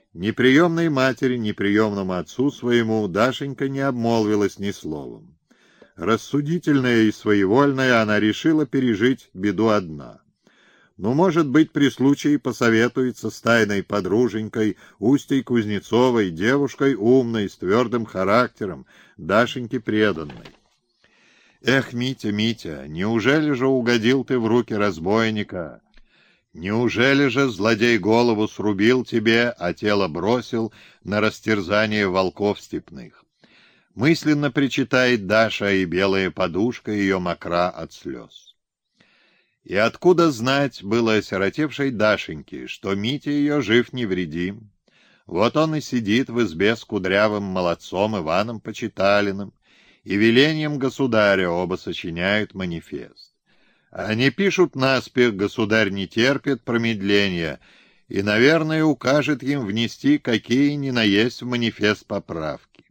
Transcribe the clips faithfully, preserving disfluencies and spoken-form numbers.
Ни приемной матери, ни приемному отцу своему Дашенька не обмолвилась ни словом. Рассудительная и своевольная, она решила пережить беду одна. Но, может быть, при случае посоветуется с тайной подруженькой Устей Кузнецовой, девушкой умной, с твердым характером, Дашеньке преданной. Эх, Митя, Митя, неужели же угодил ты в руки разбойника? Неужели же злодей голову срубил тебе, а тело бросил на растерзание волков степных? Мысленно причитает Даша, и белая подушка ее мокра от слез. И откуда знать было осиротевшей Дашеньке, что Митя ее жив невредим? Вот он и сидит в избе с кудрявым молодцом Иваном Почиталиным, и велением государя оба сочиняют манифест. Они пишут наспех, государь не терпит промедления и, наверное, укажет им внести какие ни на есть в манифест поправки.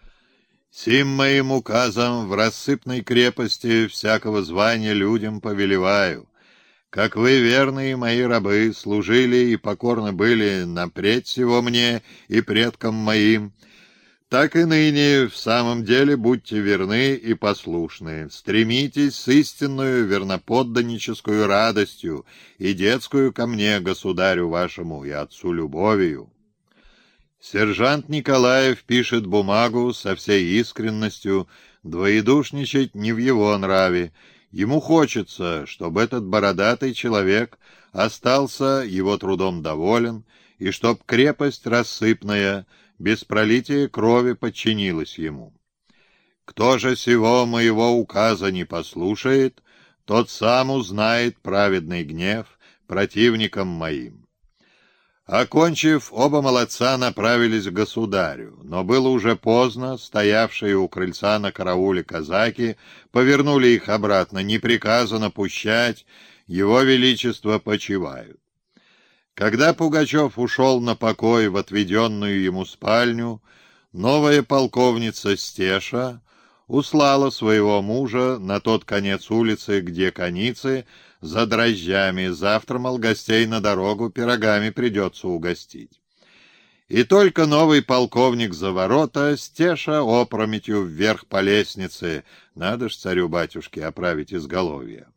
Сим моим указом в рассыпной крепости всякого звания людям повелеваю. Как вы, верные мои рабы, служили и покорны были напред всего мне и предкам моим, так и ныне в самом деле будьте верны и послушны. Стремитесь с истинную верноподданническую радостью и детскую ко мне, государю вашему и отцу любовью. Сержант Николаев пишет бумагу со всей искренностью, двоедушничать не в его нраве. Ему хочется, чтобы этот бородатый человек остался его трудом доволен, и чтоб крепость рассыпная, без пролития крови подчинилась ему. Кто же сего моего указа не послушает, тот сам узнает праведный гнев противникам моим. Окончив, оба молодца направились к государю, но было уже поздно, стоявшие у крыльца на карауле казаки повернули их обратно, не приказано пущать, его величество почивают. Когда Пугачев ушел на покой в отведенную ему спальню, новая полковница Стеша услала своего мужа на тот конец улицы, где конницы, за дрожжами. Завтра, мол, гостей на дорогу пирогами придется угостить. И только новый полковник за ворота, Стеша опрометью вверх по лестнице. Надо ж царю-батюшке оправить изголовье.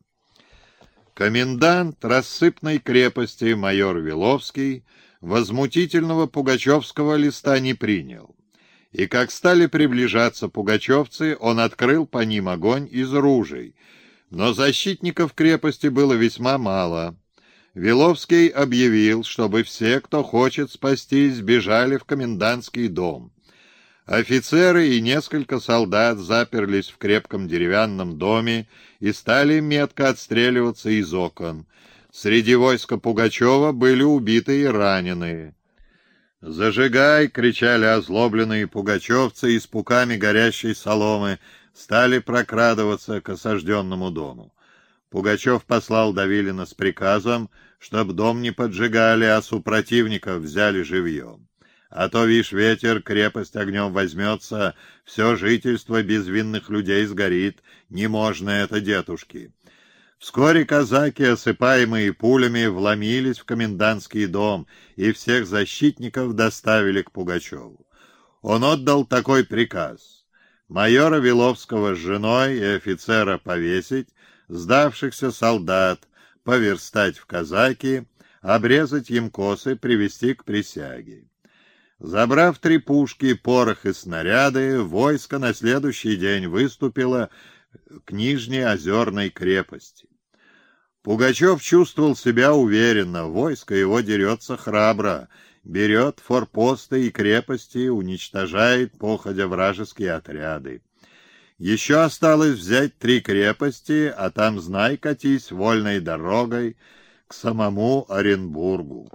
Комендант рассыпной крепости майор Виловский возмутительного пугачевского листа не принял. И как стали приближаться пугачевцы, он открыл по ним огонь из ружей, но защитников крепости было весьма мало. Виловский объявил, чтобы все, кто хочет спастись, бежали в комендантский дом. Офицеры и несколько солдат заперлись в крепком деревянном доме и стали метко отстреливаться из окон. Среди войска Пугачева были убиты и раненые. «Зажигай!» — кричали озлобленные пугачевцы, и с пуками горящей соломы стали прокрадываться к осажденному дому. Пугачев послал Давилина с приказом, чтоб дом не поджигали, а супротивников взяли живьем. А то, вишь, ветер, крепость огнем возьмется, все жительство безвинных людей сгорит, не можно это, дедушки. Вскоре казаки, осыпаемые пулями, вломились в комендантский дом и всех защитников доставили к Пугачеву. Он отдал такой приказ: майора Виловского с женой и офицера повесить, сдавшихся солдат поверстать в казаки, обрезать им косы, привести к присяге. Забрав три пушки, порох и снаряды, войско на следующий день выступило к Нижней Озерной крепости. Пугачев чувствовал себя уверенно, войско его дерется храбро, берет форпосты и крепости, уничтожает походя вражеские отряды. Еще осталось взять три крепости, а там, знай, катись вольной дорогой к самому Оренбургу.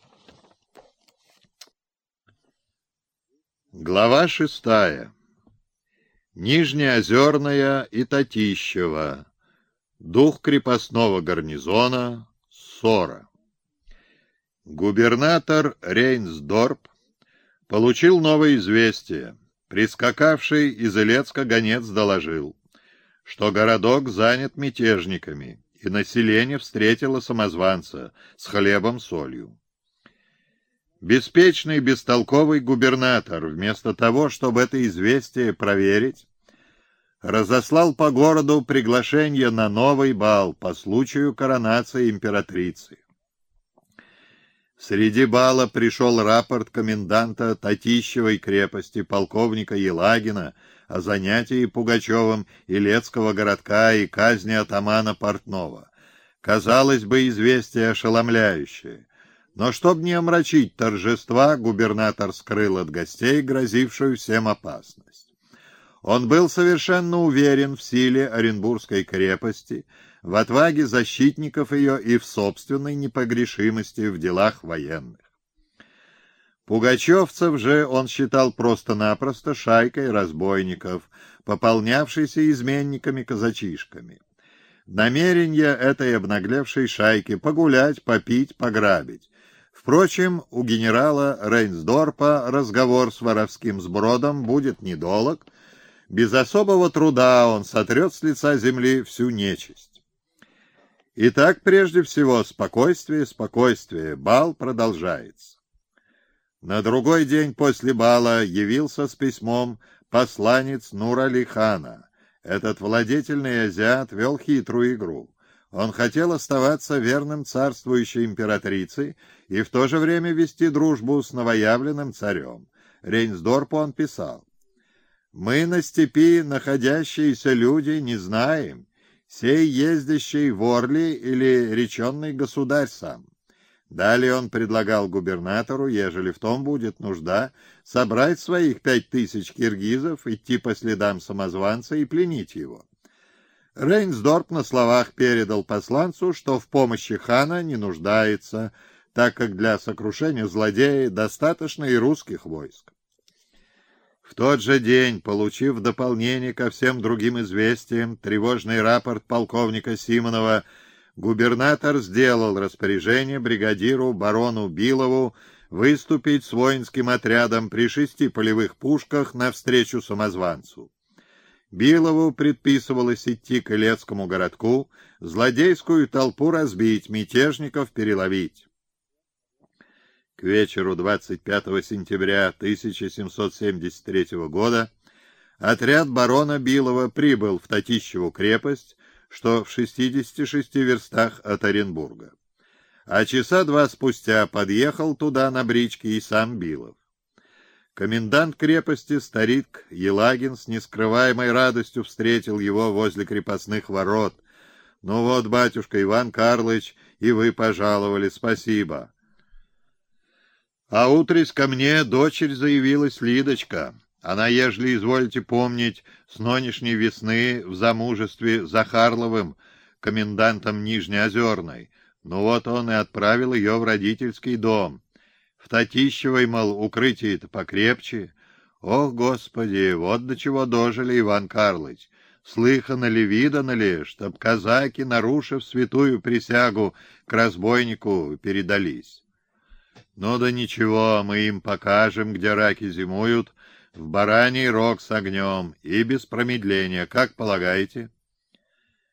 Глава шестая. Нижнеозерная и Татищева. Дух крепостного гарнизона. Ссора. Губернатор Рейнсдорп получил новое известие. Прискакавший из Илецка гонец доложил, что городок занят мятежниками, и население встретило самозванца с хлебом-солью. Беспечный, бестолковый губернатор, вместо того, чтобы это известие проверить, разослал по городу приглашение на новый бал по случаю коронации императрицы. Среди бала пришел рапорт коменданта Татищевой крепости полковника Елагина о занятии Пугачевым Илецкого городка и казни атамана Портнова. Казалось бы, известие ошеломляющее. Но чтобы не омрачить торжества, губернатор скрыл от гостей грозившую всем опасность. Он был совершенно уверен в силе Оренбургской крепости, в отваге защитников ее и в собственной непогрешимости в делах военных. Пугачевцев же он считал просто-напросто шайкой разбойников, пополнявшейся изменниками-казачишками. Намерение этой обнаглевшей шайки погулять, попить, пограбить. Впрочем, у генерала Рейнсдорпа разговор с воровским сбродом будет недолг. Без особого труда он сотрет с лица земли всю нечисть. Итак, прежде всего, спокойствие, спокойствие. Бал продолжается. На другой день после бала явился с письмом посланец Нур-Али хана. Этот владетельный азиат вел хитрую игру. Он хотел оставаться верным царствующей императрице и в то же время вести дружбу с новоявленным царем. Рейнсдорпу он писал: «Мы на степи находящиеся люди не знаем, сей ездящий в Орли или реченный государь сам». Далее он предлагал губернатору, ежели в том будет нужда, собрать своих пять тысяч киргизов, идти по следам самозванца и пленить его. Рейнсдорп на словах передал посланцу, что в помощи хана не нуждается, так как для сокрушения злодея достаточно и русских войск. В тот же день, получив в дополнение ко всем другим известиям тревожный рапорт полковника Симонова, губернатор сделал распоряжение бригадиру барону Билову выступить с воинским отрядом при шести полевых пушках навстречу самозванцу. Билову предписывалось идти к Илецкому городку, злодейскую толпу разбить, мятежников переловить. К вечеру двадцать пятого сентября тысяча семьсот семьдесят третьего года отряд барона Билова прибыл в Татищеву крепость, что в шестидесяти шести верстах от Оренбурга. А часа два спустя подъехал туда на бричке и сам Билов. Комендант крепости, старик Елагин, с нескрываемой радостью встретил его возле крепостных ворот. «Ну вот, батюшка Иван Карлыч, и вы пожаловали, спасибо». А утрись ко мне дочерь заявилась Лидочка. Она, ежели изволите помнить, с нынешней весны в замужестве за Харловым, комендантом Нижнеозерной. Ну вот он и отправил ее в родительский дом. В Татищевой, мол, укрытие-то покрепче. Ох, Господи, вот до чего дожили, Иван Карлыч. Слыхано ли, видано ли, чтоб казаки, нарушив святую присягу, к разбойнику передались? Ну да ничего, мы им покажем, где раки зимуют, в бараний рог с огнем, и без промедления, как полагаете?